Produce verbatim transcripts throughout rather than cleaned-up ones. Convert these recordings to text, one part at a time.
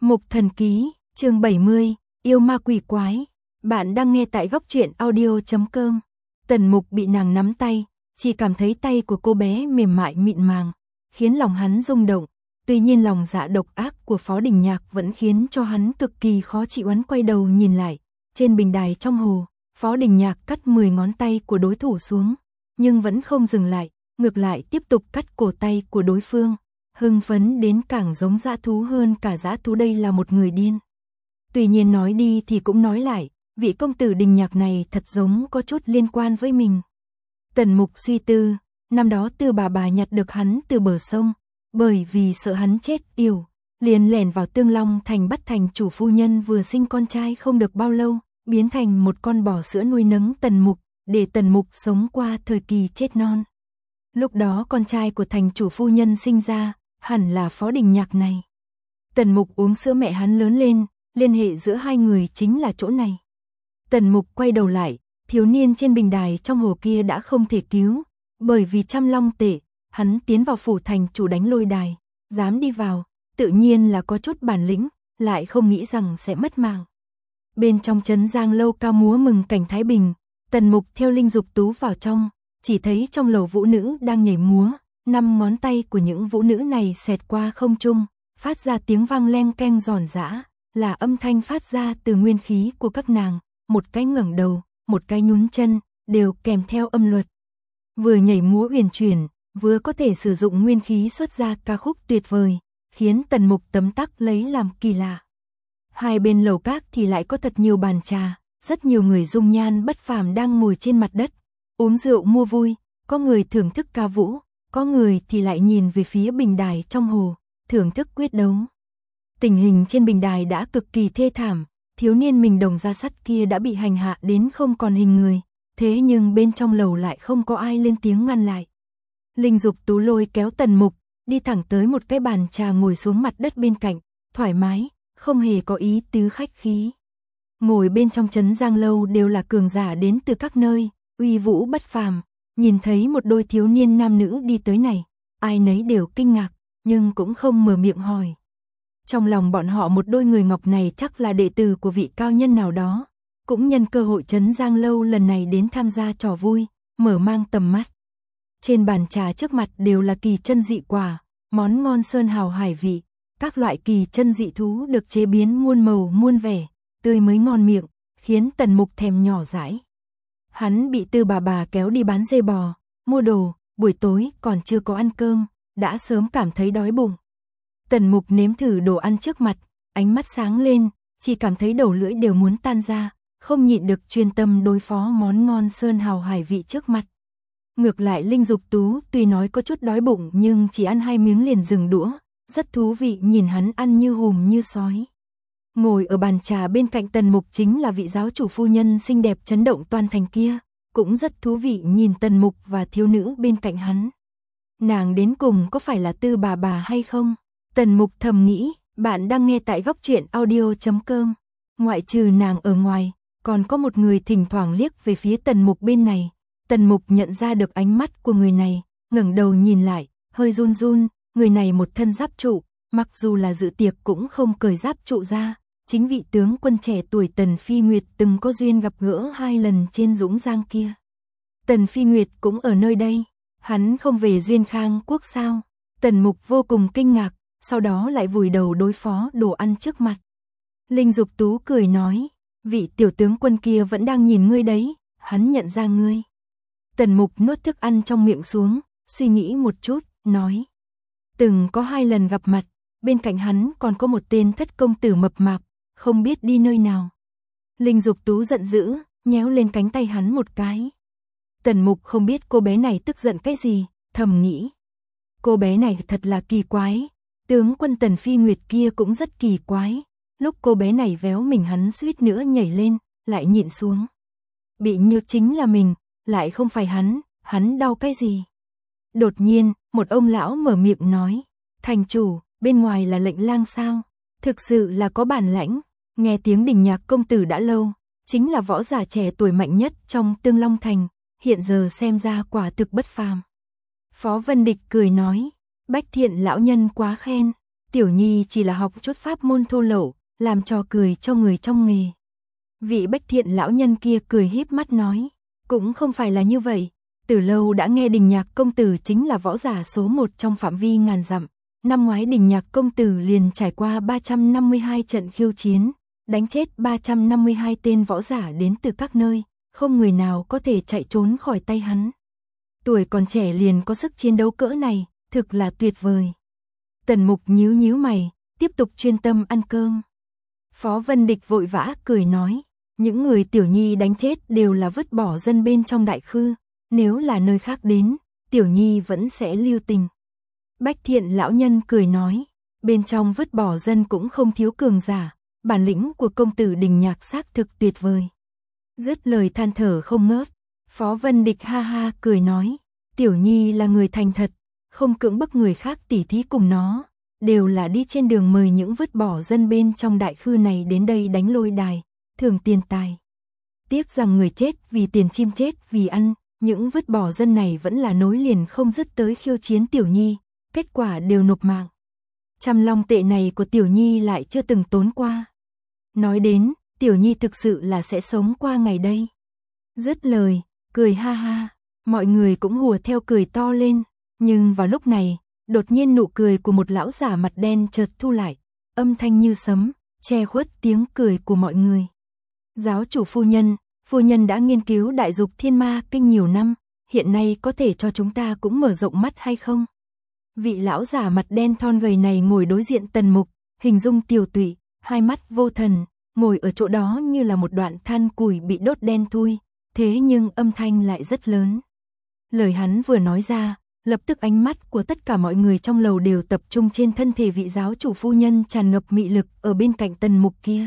Mục Thần Ký, chương bảy mươi, yêu ma quỷ quái. Bạn đang nghe tại góc truyện audio chấm com. Tần Mục bị nàng nắm tay, chỉ cảm thấy tay của cô bé mềm mại mịn màng, khiến lòng hắn rung động. Tuy nhiên lòng dạ độc ác của Phó Đình Nhạc vẫn khiến cho hắn cực kỳ khó chịu. Hắn quay đầu nhìn lại, trên bình đài trong hồ, Phó Đình Nhạc cắt mười ngón tay của đối thủ xuống, nhưng vẫn không dừng lại, ngược lại tiếp tục cắt cổ tay của đối phương. Hưng phấn đến càng giống dã thú hơn cả dã thú, đây là một người điên. Tuy nhiên nói đi thì cũng nói lại, vị công tử Đình Nhạc này thật giống có chút liên quan với mình. Tần Mục suy tư, năm đó Tư bà bà nhặt được hắn từ bờ sông, bởi vì sợ hắn chết yểu, liền lẻn vào Tương Long Thành bắt thành chủ phu nhân, vừa sinh con trai không được bao lâu, biến thành một con bò sữa nuôi nấng Tần Mục, để Tần Mục sống qua thời kỳ chết non. Lúc đó con trai của thành chủ phu nhân sinh ra, hẳn là Phó Đình Nhạc này. Tần Mục uống sữa mẹ hắn lớn lên, liên hệ giữa hai người chính là chỗ này. Tần Mục quay đầu lại, thiếu niên trên bình đài trong hồ kia đã không thể cứu, bởi vì trăm long tệ, hắn tiến vào phủ thành chủ đánh lôi đài, dám đi vào, tự nhiên là có chút bản lĩnh, lại không nghĩ rằng sẽ mất mạng. Bên trong trấn Giang Lâu cao múa mừng cảnh thái bình, Tần Mục theo Linh Dục Tú vào trong, chỉ thấy trong lầu vũ nữ đang nhảy múa, năm ngón tay của những vũ nữ này xẹt qua không trung, phát ra tiếng vang leng keng giòn giã, là âm thanh phát ra từ nguyên khí của các nàng, một cái ngẩng đầu, một cái nhún chân, đều kèm theo âm luật. Vừa nhảy múa uyển chuyển, vừa có thể sử dụng nguyên khí xuất ra ca khúc tuyệt vời, khiến Tần Mục tấm tắc lấy làm kỳ lạ. Hai bên lầu các thì lại có thật nhiều bàn trà, rất nhiều người dung nhan bất phàm đang ngồi trên mặt đất, uống rượu mua vui, có người thưởng thức ca vũ, có người thì lại nhìn về phía bình đài trong hồ, thưởng thức quyết đấu. Tình hình trên bình đài đã cực kỳ thê thảm, thiếu niên mình đồng da sắt kia đã bị hành hạ đến không còn hình người, thế nhưng bên trong lầu lại không có ai lên tiếng ngăn lại. Linh Dục Tú lôi kéo Tần Mục, đi thẳng tới một cái bàn trà ngồi xuống mặt đất bên cạnh, thoải mái, không hề có ý tứ khách khí. Ngồi bên trong trấn Giang Lâu đều là cường giả đến từ các nơi, uy vũ bất phàm, nhìn thấy một đôi thiếu niên nam nữ đi tới này, ai nấy đều kinh ngạc, nhưng cũng không mở miệng hỏi. Trong lòng bọn họ một đôi người ngọc này chắc là đệ tử của vị cao nhân nào đó, cũng nhân cơ hội trấn Giang Lâu lần này đến tham gia trò vui, mở mang tầm mắt. Trên bàn trà trước mặt đều là kỳ chân dị quả, món ngon sơn hào hải vị, các loại kỳ chân dị thú được chế biến muôn màu muôn vẻ, tươi mới ngon miệng, khiến Tần Mục thèm nhỏ dãi. Hắn bị Tư bà bà kéo đi bán dê bò, mua đồ, buổi tối còn chưa có ăn cơm, đã sớm cảm thấy đói bụng. Tần Mục nếm thử đồ ăn trước mặt, ánh mắt sáng lên, chỉ cảm thấy đầu lưỡi đều muốn tan ra, không nhịn được chuyên tâm đối phó món ngon sơn hào hải vị trước mặt. Ngược lại Linh Dục Tú tuy nói có chút đói bụng nhưng chỉ ăn hai miếng liền dừng đũa, rất thú vị nhìn hắn ăn như hùm như sói. Ngồi ở bàn trà bên cạnh Tần Mục chính là vị giáo chủ phu nhân xinh đẹp chấn động toàn thành kia, cũng rất thú vị nhìn Tần Mục và thiếu nữ bên cạnh hắn. Nàng đến cùng có phải là Tư bà bà hay không? Tần Mục thầm nghĩ. Bạn đang nghe tại góc truyện audio chấm com. Ngoại trừ nàng ở ngoài, còn có một người thỉnh thoảng liếc về phía Tần Mục bên này. Tần Mục nhận ra được ánh mắt của người này, ngẩng đầu nhìn lại, hơi run run, người này một thân giáp trụ, mặc dù là dự tiệc cũng không cởi giáp trụ ra. Chính vị tướng quân trẻ tuổi Tần Phi Nguyệt từng có duyên gặp gỡ hai lần trên Dũng Giang kia. Tần Phi Nguyệt cũng ở nơi đây, hắn không về Duyên Khang quốc sao? Tần Mục vô cùng kinh ngạc, sau đó lại vùi đầu đối phó đồ ăn trước mặt. Linh Dục Tú cười nói, vị tiểu tướng quân kia vẫn đang nhìn ngươi đấy, hắn nhận ra ngươi. Tần Mục nuốt thức ăn trong miệng xuống, suy nghĩ một chút, nói. Từng có hai lần gặp mặt, bên cạnh hắn còn có một tên thất công tử mập mạp, không biết đi nơi nào. Linh Dục Tú giận dữ, nhéo lên cánh tay hắn một cái. Tần Mục không biết cô bé này tức giận cái gì, thầm nghĩ. Cô bé này thật là kỳ quái. Tướng quân Tần Phi Nguyệt kia cũng rất kỳ quái, lúc cô bé này véo mình hắn suýt nữa nhảy lên, lại nhịn xuống. Bị nhược chính là mình, lại không phải hắn, hắn đau cái gì? Đột nhiên, một ông lão mở miệng nói, thành chủ, bên ngoài là lệnh lang sao? Thực sự là có bản lãnh, nghe tiếng Đình Nhạc công tử đã lâu, chính là võ giả trẻ tuổi mạnh nhất trong Tương Long Thành, hiện giờ xem ra quả thực bất phàm. Phó Vân Địch cười nói, Bách Thiện lão nhân quá khen. Tiểu Nhi chỉ là học chút pháp môn thô lậu, làm trò cười cho người trong nghề. Vị Bách Thiện lão nhân kia cười híp mắt nói, cũng không phải là như vậy, từ lâu đã nghe Đình Nhạc công tử chính là võ giả số một trong phạm vi ngàn dặm. Năm ngoái Đình Nhạc công tử liền trải qua ba trăm năm mươi hai trận khiêu chiến, đánh chết ba trăm năm mươi hai tên võ giả đến từ các nơi, không người nào có thể chạy trốn khỏi tay hắn. Tuổi còn trẻ liền có sức chiến đấu cỡ này, thực là tuyệt vời. Tần Mục nhíu nhíu mày, tiếp tục chuyên tâm ăn cơm. Phó Vân Địch vội vã cười nói, những người Tiểu Nhi đánh chết đều là vứt bỏ dân bên trong đại khư, nếu là nơi khác đến, Tiểu Nhi vẫn sẽ lưu tình. Bách Thiện lão nhân cười nói, bên trong vứt bỏ dân cũng không thiếu cường giả, bản lĩnh của công tử Đình Nhạc xác thực tuyệt vời. Dứt lời than thở không ngớt, Phó Vân Địch ha ha cười nói, Tiểu Nhi là người thành thật, không cưỡng bức người khác tỉ thí cùng nó, đều là đi trên đường mời những vứt bỏ dân bên trong đại khư này đến đây đánh lôi đài, thưởng tiền tài. Tiếc rằng người chết vì tiền, chim chết vì ăn, những vứt bỏ dân này vẫn là nối liền không dứt tới khiêu chiến Tiểu Nhi, kết quả đều nộp mạng. Trăm long tệ này của Tiểu Nhi lại chưa từng tốn qua. Nói đến, Tiểu Nhi thực sự là sẽ sống qua ngày đây. Dứt lời, cười ha ha, mọi người cũng hùa theo cười to lên, nhưng vào lúc này, đột nhiên nụ cười của một lão giả mặt đen chợt thu lại, âm thanh như sấm, che khuất tiếng cười của mọi người. Giáo chủ phu nhân, phu nhân đã nghiên cứu Đại Dục Thiên Ma Kinh nhiều năm, hiện nay có thể cho chúng ta cũng mở rộng mắt hay không? Vị lão giả mặt đen thon gầy này ngồi đối diện Tần Mục, hình dung tiều tụy, hai mắt vô thần, ngồi ở chỗ đó như là một đoạn than củi bị đốt đen thui, thế nhưng âm thanh lại rất lớn. Lời hắn vừa nói ra, lập tức ánh mắt của tất cả mọi người trong lầu đều tập trung trên thân thể vị giáo chủ phu nhân tràn ngập mị lực ở bên cạnh Tần Mục kia.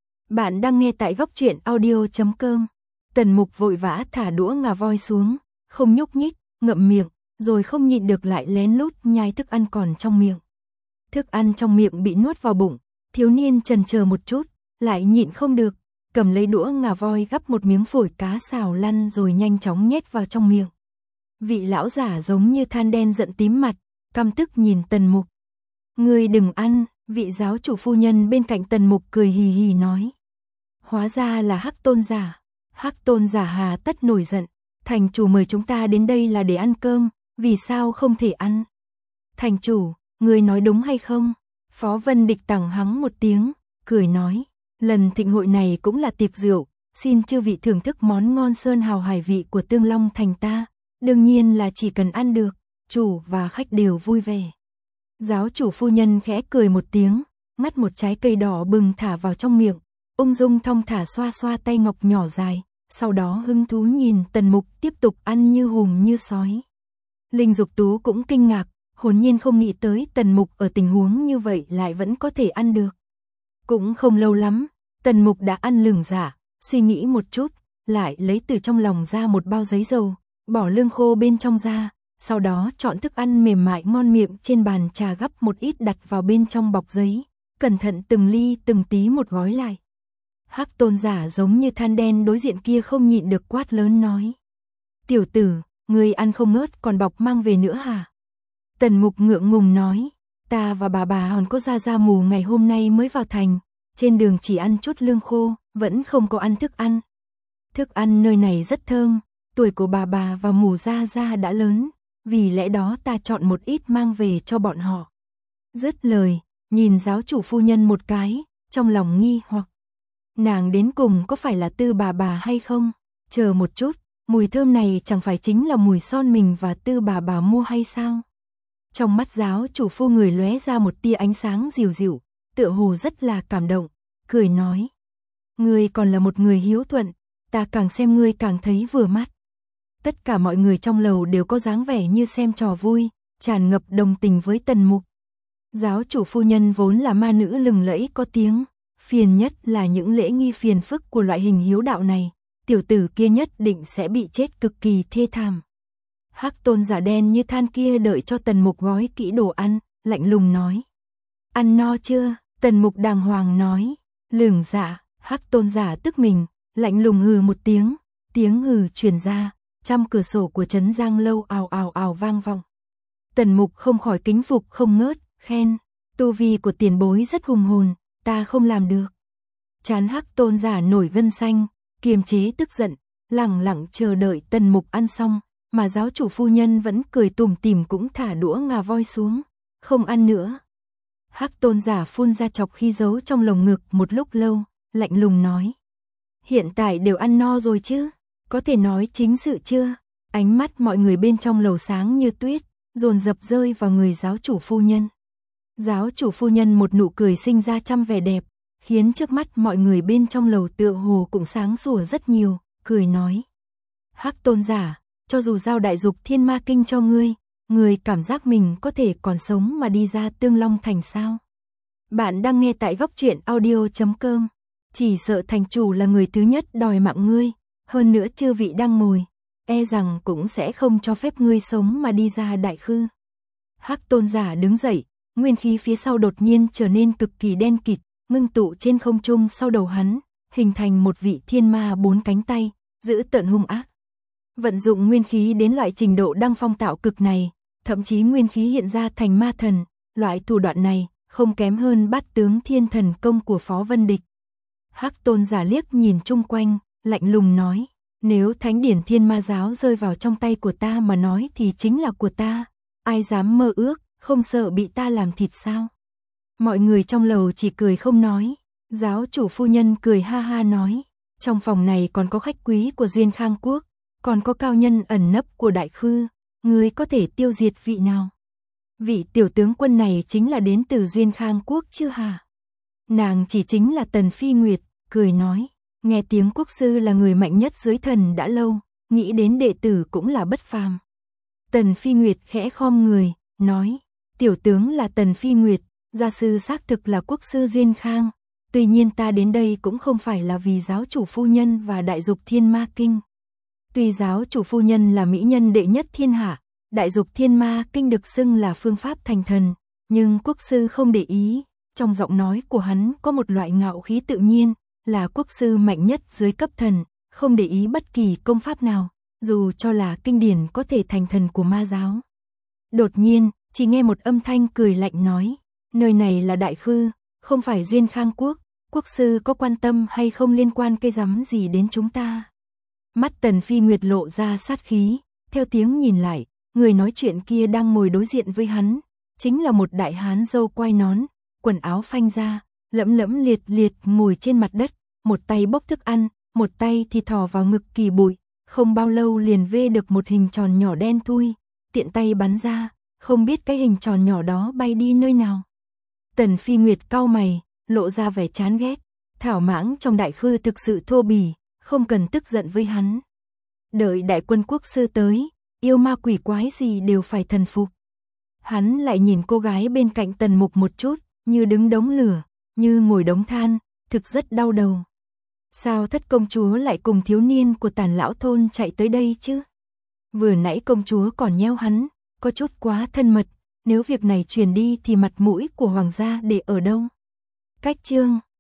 Bạn đang nghe tại góc truyện audio chấm com. Tần Mục vội vã thả đũa ngà voi xuống, không nhúc nhích, ngậm miệng, rồi không nhịn được lại lén lút nhai thức ăn còn trong miệng. Thức ăn trong miệng bị nuốt vào bụng, thiếu niên chần chờ một chút, lại nhịn không được, cầm lấy đũa ngà voi gắp một miếng phổi cá xào lăn rồi nhanh chóng nhét vào trong miệng. Vị lão giả giống như than đen giận tím mặt, căm tức nhìn Tần Mục. Ngươi đừng ăn, vị giáo chủ phu nhân bên cạnh Tần Mục cười hì hì nói. Hóa ra là Hắc Tôn giả. Hắc Tôn giả hà tất nổi giận, thành chủ mời chúng ta đến đây là để ăn cơm, vì sao không thể ăn? Thành chủ, ngươi nói đúng hay không? Phó Vân Địch tằng hắng một tiếng, cười nói, lần thịnh hội này cũng là tiệc rượu, xin chư vị thưởng thức món ngon sơn hào hải vị của Tương Long thành ta, đương nhiên là chỉ cần ăn được, chủ và khách đều vui vẻ. Giáo chủ phu nhân khẽ cười một tiếng, ngắt một trái cây đỏ bừng thả vào trong miệng, ung dung thong thả xoa xoa tay ngọc nhỏ dài, sau đó hứng thú nhìn Tần Mục tiếp tục ăn như hùm như sói. Linh Dục Tú cũng kinh ngạc, hồn nhiên không nghĩ tới Tần Mục ở tình huống như vậy lại vẫn có thể ăn được. Cũng không lâu lắm, Tần Mục đã ăn lửng dạ, suy nghĩ một chút, lại lấy từ trong lòng ra một bao giấy dầu, bỏ lương khô bên trong ra, sau đó chọn thức ăn mềm mại ngon miệng trên bàn trà gắp một ít đặt vào bên trong bọc giấy, cẩn thận từng ly từng tí một gói lại. Hắc Tôn giả giống như than đen đối diện kia không nhịn được quát lớn nói. Tiểu tử, ngươi ăn không ngớt còn bọc mang về nữa hả? Tần Mục ngượng ngùng nói, ta và bà bà hòn có ra ra mù ngày hôm nay mới vào thành, trên đường chỉ ăn chút lương khô, vẫn không có ăn thức ăn. Thức ăn nơi này rất thơm, tuổi của bà bà và mù ra ra đã lớn, vì lẽ đó ta chọn một ít mang về cho bọn họ. Dứt lời, nhìn giáo chủ phu nhân một cái, trong lòng nghi hoặc. Nàng đến cùng có phải là Tư bà bà hay không? Chờ một chút, mùi thơm này chẳng phải chính là mùi son mình và Tư bà bà mua hay sao? Trong mắt giáo chủ phu người lóe ra một tia ánh sáng dịu dịu, tựa hồ rất là cảm động, cười nói. Ngươi còn là một người hiếu thuận, ta càng xem ngươi càng thấy vừa mắt. Tất cả mọi người trong lầu đều có dáng vẻ như xem trò vui, tràn ngập đồng tình với Tần Mục. Giáo chủ phu nhân vốn là ma nữ lừng lẫy có tiếng, phiền nhất là những lễ nghi phiền phức của loại hình hiếu đạo này, tiểu tử kia nhất định sẽ bị chết cực kỳ thê thảm. Hắc Tôn giả đen như than kia đợi cho Tần Mục gói kỹ đồ ăn, lạnh lùng nói. Ăn no chưa? Tần Mục đàng hoàng nói. Lửng dạ, Hắc Tôn giả tức mình, lạnh lùng hừ một tiếng, tiếng hừ truyền ra, trăm cửa sổ của trấn Giang lâu ào ào ào vang vọng. Tần Mục không khỏi kính phục không ngớt, khen, Tu vi của tiền bối rất hùng hồn, ta không làm được. Trán Hắc tôn giả nổi gân xanh, kiềm chế tức giận, lẳng lặng chờ đợi Tần Mục ăn xong, mà giáo chủ phu nhân vẫn cười tủm tỉm cũng thả đũa ngà voi xuống, không ăn nữa. Hắc tôn giả phun ra chọc khi giấu trong lồng ngực một lúc lâu, lạnh lùng nói. Hiện tại đều ăn no rồi chứ, có thể nói chính sự chưa? Ánh mắt mọi người bên trong lầu sáng như tuyết, dồn dập rơi vào người giáo chủ phu nhân. Giáo chủ phu nhân một nụ cười sinh ra trăm vẻ đẹp, khiến trước mắt mọi người bên trong lầu tựa hồ cũng sáng sủa rất nhiều, cười nói. Hắc tôn giả, cho dù giao đại dục thiên ma kinh cho ngươi, ngươi cảm giác mình có thể còn sống mà đi ra Tương Long Thành sao? Bạn đang nghe tại góc truyện audio chấm com. Chỉ sợ thành chủ là người thứ nhất đòi mạng ngươi, hơn nữa chư vị đang ngồi, e rằng cũng sẽ không cho phép ngươi sống mà đi ra đại khư. Hắc tôn giả đứng dậy, nguyên khí phía sau đột nhiên trở nên cực kỳ đen kịt, ngưng tụ trên không trung sau đầu hắn, hình thành một vị thiên ma bốn cánh tay, giữ tợn hung ác. Vận dụng nguyên khí đến loại trình độ đăng phong tạo cực này, thậm chí nguyên khí hiện ra thành ma thần, loại thủ đoạn này không kém hơn bát tướng thiên thần công của Phó Vân Địch. Hắc tôn giả liếc nhìn chung quanh, lạnh lùng nói, nếu thánh điển thiên ma giáo rơi vào trong tay của ta mà nói thì chính là của ta, ai dám mơ ước, không sợ bị ta làm thịt sao? Mọi người trong lầu chỉ cười không nói, giáo chủ phu nhân cười ha ha nói, trong phòng này còn có khách quý của Duyên Khang Quốc, còn có cao nhân ẩn nấp của Đại Khư, ngươi có thể tiêu diệt vị nào? Vị tiểu tướng quân này chính là đến từ Duyên Khang Quốc chứ hả? Nàng chỉ chính là Tần Phi Nguyệt, cười nói, nghe tiếng quốc sư là người mạnh nhất dưới thần đã lâu, nghĩ đến đệ tử cũng là bất phàm. Tần Phi Nguyệt khẽ khom người, nói, tiểu tướng là Tần Phi Nguyệt, gia sư xác thực là quốc sư Duyên Khang, tuy nhiên ta đến đây cũng không phải là vì giáo chủ phu nhân và đại dục thiên ma kinh. Tuy giáo chủ phu nhân là mỹ nhân đệ nhất thiên hạ, đại dục thiên ma kinh được xưng là phương pháp thành thần, nhưng quốc sư không để ý, trong giọng nói của hắn có một loại ngạo khí tự nhiên, là quốc sư mạnh nhất dưới cấp thần, không để ý bất kỳ công pháp nào, dù cho là kinh điển có thể thành thần của ma giáo. Đột nhiên, chỉ nghe một âm thanh cười lạnh nói, nơi này là Đại Khư, không phải Duyên Khang Quốc, quốc sư có quan tâm hay không liên quan cây rắm gì đến chúng ta. Mắt Tần Phi Nguyệt lộ ra sát khí, theo tiếng nhìn lại, người nói chuyện kia đang ngồi đối diện với hắn, chính là một đại hán râu quai nón, quần áo phanh ra, lẫm lẫm liệt liệt ngồi trên mặt đất, một tay bốc thức ăn, một tay thì thò vào ngực kỳ bụi, không bao lâu liền vê được một hình tròn nhỏ đen thui, tiện tay bắn ra, không biết cái hình tròn nhỏ đó bay đi nơi nào. Tần Phi Nguyệt cau mày, lộ ra vẻ chán ghét, thảo mãng trong Đại Khư thực sự thô bỉ, không cần tức giận với hắn. Đợi đại quân quốc sư tới, yêu ma quỷ quái gì đều phải thần phục. Hắn lại nhìn cô gái bên cạnh Tần Mục một chút, như đứng đống lửa, như ngồi đống than, thực rất đau đầu. Sao thất công chúa lại cùng thiếu niên của Tản lão thôn chạy tới đây chứ? Vừa nãy công chúa còn nheo hắn, có chút quá thân mật, nếu việc này truyền đi thì mặt mũi của hoàng gia để ở đâu? Cách chương